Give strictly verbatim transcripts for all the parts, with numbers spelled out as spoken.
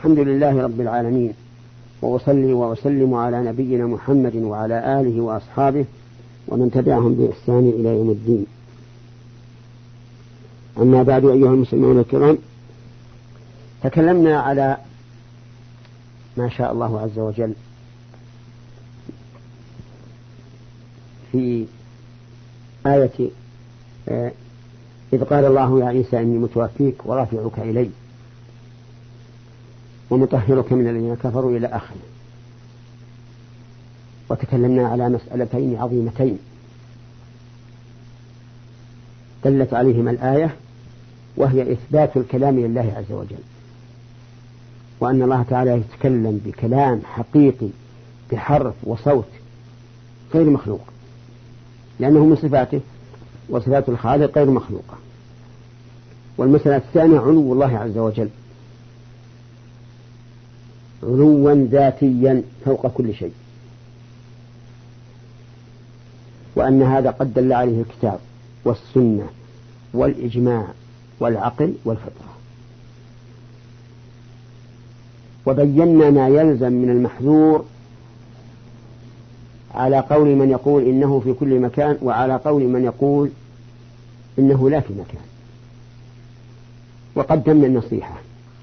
الحمد لله رب العالمين، وأصلي وأسلم على نبينا محمد وعلى آله وأصحابه ومن تبعهم بإحسان إلى يوم الدين. أما بعد، أيها المسلمون الكرام، تكلمنا على ما شاء الله عز وجل في آية إذ قال الله يا عيسى إني متوفيك ورافعك إلي ومطهرك من الذين كفروا إلى آخره. وتكلمنا على مسألتين عظيمتين دلت عليهما الآية، وهي إثبات الكلام لله عز وجل، وأن الله تعالى يتكلم بكلام حقيقي بحرف وصوت غير مخلوق، لأنه من صفاته، وصفات الخالق غير مخلوقة. والمسألة الثانية علو الله عز وجل علوا ذاتيا فوق كل شيء، وأن هذا قد دل عليه الكتاب والسنة والإجماع والعقل والفطرة. وبينا ما يلزم من المحذور على قول من يقول إنه في كل مكان، وعلى قول من يقول إنه لا في مكان. وقدمنا النصيحة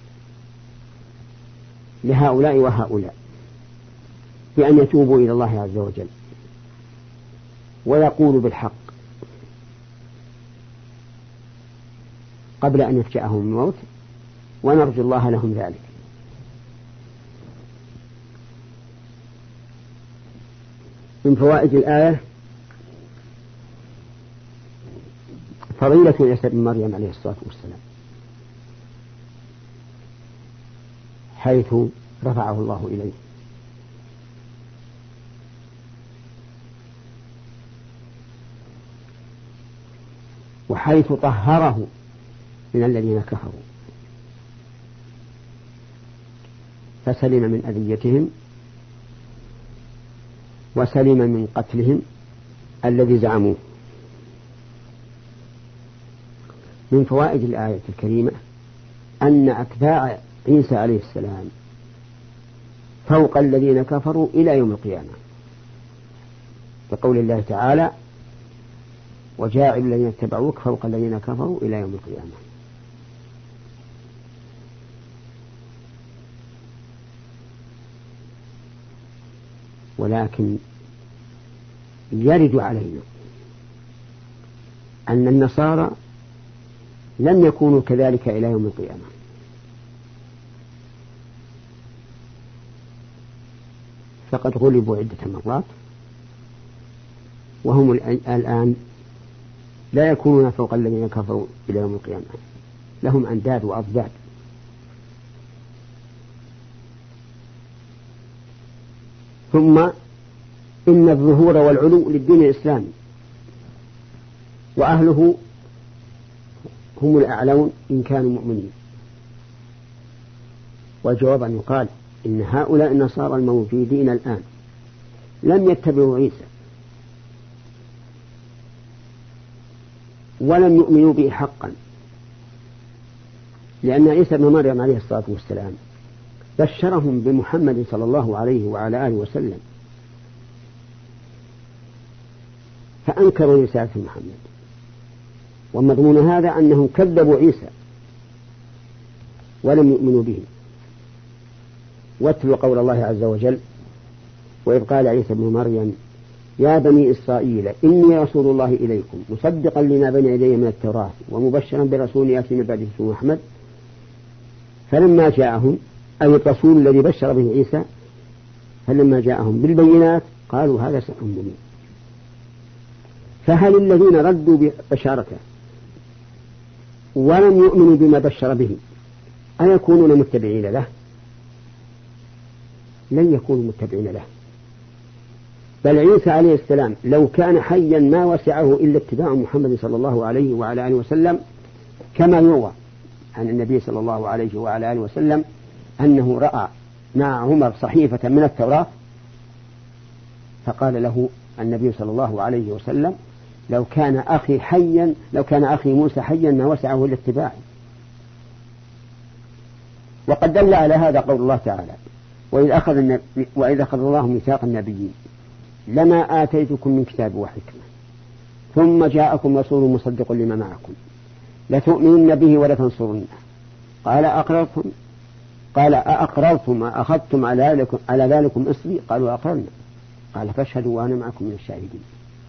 لهؤلاء وهؤلاء بأن يتوبوا إلى الله عز وجل ويقولوا بالحق قبل أن يفجأهم الموت، ونرجو الله لهم ذلك. من فوائد الآية فضيلة عيسى بن مريم عليه الصلاة والسلام، حيث رفعه الله إليه، وحيث طهره من الذين كفروا فسلم من أذيتهم وسلم من قتلهم الذي زعموه. من فوائد الآية الكريمة أن أتباع عيسى عليه السلام فوق الذين كفروا إلى يوم القيامة، بقول الله تعالى وجاعل الذين اتبعوك فوق الذين كفروا إلى يوم القيامة. ولكن يرد علينا أن النصارى لم يكونوا كذلك إلى يوم القيامة، فقد غلبوا عدة مرات، وهم الآن لا يكونون فوق الذين كفروا إلى يوم القيامة، لهم أنداد وأضداد. ثم إن الظهور والعلو للدين الإسلامي، وأهله هم الأعلون إن كانوا مؤمنين. والجواب أن يقال إن هؤلاء النصارى الموجودين الآن لم يتبعوا عيسى ولم يؤمنوا به حقا، لأن عيسى بن مريم عليه الصلاة والسلام بشرهم بمحمد صلى الله عليه وعلى آله وسلم، فأنكروا رسالة محمد، ومضمون هذا أنهم كذبوا عيسى ولم يؤمنوا به. واتلوا قول الله عز وجل وإذ قال عيسى بن مريم يا بني إسرائيل إني رسول الله إليكم مصدقا لما بين يدي من التوراة ومبشرا برسول يأتي من بعد اسمه أحمد. فلما جاءهم أي الرسول الذي بشر به عيسى، فلما جاءهم بالبينات قالوا هذا سحر مبين. فهل الذين ردوا ببشارته ولم يؤمنوا بما بشر به أيكونون متبعين له؟ لن يكونوا متبعين له. بل عيسى عليه السلام لو كان حيا ما وسعه إلا اتباع محمد صلى الله عليه وعلى آله وسلم، كما يروى عن النبي صلى الله عليه وعلى آله وسلم أنه رأى مع عمر صحيفة من التوراة فقال له النبي صلى الله عليه وسلم لو كان أخي حيا لو كان أخي موسى حيا ما وسعه إلا اتباعي. وقد دل على هذا قول الله تعالى: وإذ أخذ, النبي وإذ أخذ الله ميثاق النبيين لما آتيتكم من كتاب وحكمة ثم جاءكم رسول مصدق لما معكم لتؤمنن به ولتنصرنه قال أقررتم قال أأقررتم أخذتم على ذلكم إصري قالوا أقررنا قال فاشهدوا وأنا معكم من الشاهدين.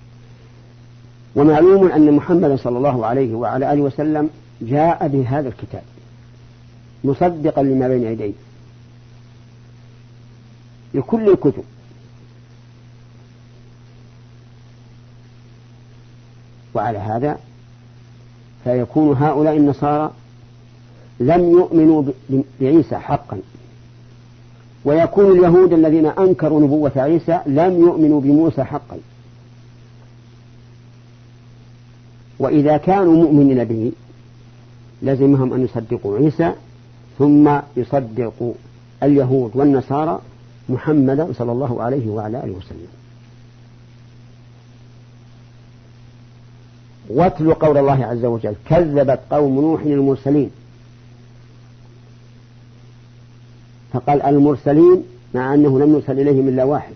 ومعلوم أن محمد صلى الله عليه وعلى آله وسلم جاء بهذا الكتاب مصدقا لما بين يديه لكل الكتب، وعلى هذا فيكون هؤلاء النصارى لم يؤمنوا بعيسى حقا، ويكون اليهود الذين أنكروا نبوة عيسى لم يؤمنوا بموسى حقا. وإذا كانوا مؤمنين به لازمهم أن يصدقوا عيسى ثم يصدقوا اليهود والنصارى محمدا صلى الله عليه وعلى آله وسلم. واتل قول الله عز وجل: كذبت قوم نوح المرسلين. فقال المرسلين مع أنه لم يرسل إليهم إلا واحد،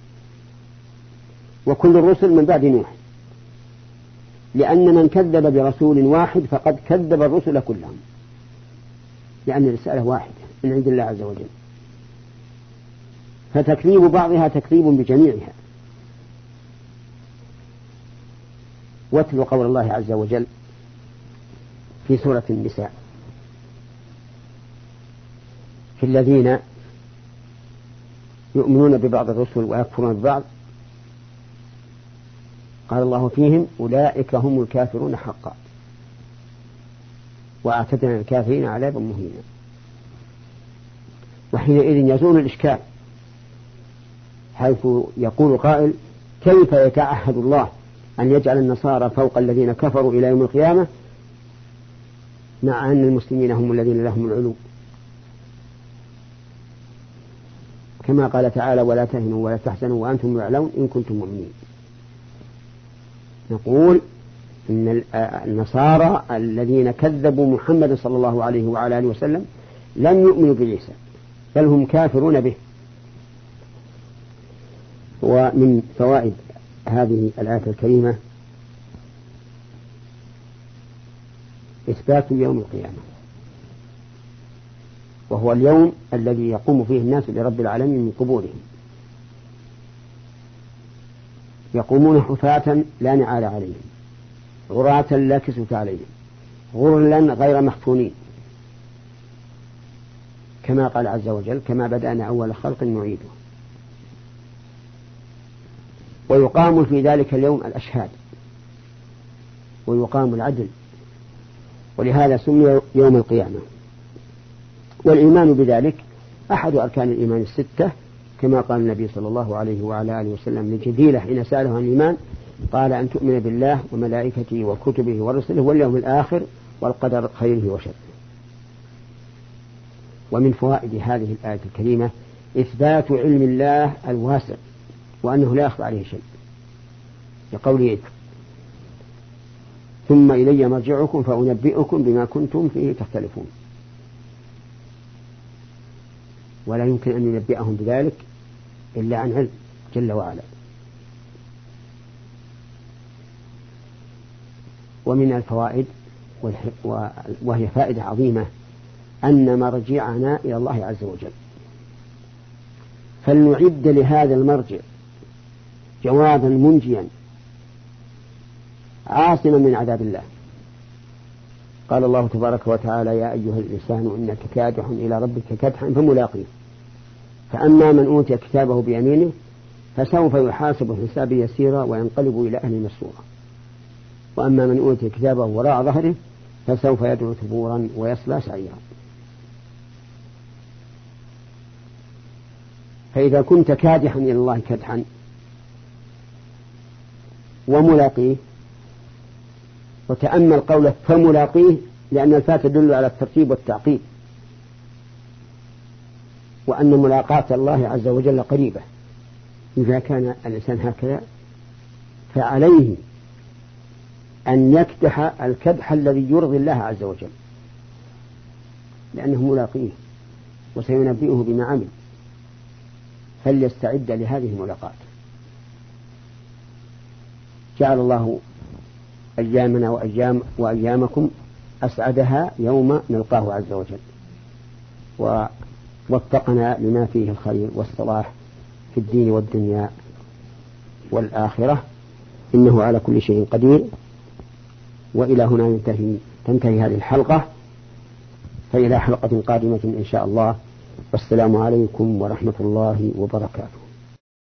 وكل الرسل من بعد نوح، لأن من كذب برسول واحد فقد كذب الرسل كلهم، لأن الرسالة واحدة من عند الله عز وجل، فتكذيب بعضها تكذيب بجميعها. واتل قول الله عز وجل في سورة النساء في الذين يؤمنون ببعض الرسل ويكفرون ببعض، قال الله فيهم: أولئك هم الكافرون حقا وأعتدنا للكافرين عذابا مهينا. وحينئذ يزول الإشكال، حيث يقول قائل: كيف يتعهد الله أن يجعل النصارى فوق الذين كفروا إلى يوم القيامة مع أن المسلمين هم الذين لهم العلو؟ كما قال تعالى: ولا تهنوا ولا تحزنوا وأنتم الأعلون إن كنتم مؤمنين. نقول إن النصارى الذين كذبوا محمد صلى الله عليه وعلى آله وسلم لم يؤمنوا بعيسى، بل هم كافرون به. ومن فوائد هذه الآية الكريمة إثبات يوم القيامة، وهو اليوم الذي يقوم فيه الناس لرب العالمين من قبورهم، يقومون حفاة لا نعال عليهم، عراة لا كسوة عليهم، غرلا غير مختونين، كما قال عز وجل: كما بدأنا أول خلق نعيده. ويقام في ذلك اليوم الأشهاد ويقام العدل، ولهذا سمي يوم القيامة. والإيمان بذلك أحد أركان الإيمان الستة، كما قال النبي صلى الله عليه وعلى آله وسلم لجبريل حين سأله عن الإيمان، قال: أن تؤمن بالله وملائكته وكتبه ورسله واليوم الآخر والقدر خيره وشره. ومن فوائد هذه الآية الكريمة إثبات علم الله الواسع، وأنه لا يخفى عليه شيء، لقوله: ثم إلي مرجعكم فأنبئكم بما كنتم فيه تختلفون. ولا يمكن أن ينبئهم بذلك إلا عن علم جل وعلا. ومن الفوائد وهي فائدة عظيمة أن مرجعنا إلى الله عز وجل، فلنعد لهذا المرجع جوادا منجيا عاصما من عذاب الله. قال الله تبارك وتعالى: يا أيها الإنسان إنك كادح إلى ربك كدحا فملاقيه، فأما من أوتي كتابه بيمينه فسوف يحاسب حسابا يسيرا وينقلب إلى أهله مسرورا، وأما من أوتي كتابه وراء ظهره فسوف يدعو ثبورا ويصلى سعيرا. فإذا كنت كادحا إلى الله كدحا وملاقيه، وتأمل قوله فملاقيه، لأن الفاء تدل على الترتيب والتعقيب، وأن ملاقاة الله عز وجل قريبة. إذا كان الإنسان هكذا فعليه أن يكدح الكدح الذي يرضي الله عز وجل، لأنه ملاقيه وسينبئه بما عمل، فليستعد لهذه الملاقات. جعل الله أيامنا وأيام وأيامكم أسعدها يوم نلقاه عز وجل، ووفقنا لما فيه الخير والصلاح في الدين والدنيا والآخرة، إنه على كل شيء قدير. وإلى هنا ينتهي تنتهي هذه الحلقة، فإلى حلقة قادمة إن شاء الله، والسلام عليكم ورحمة الله وبركاته.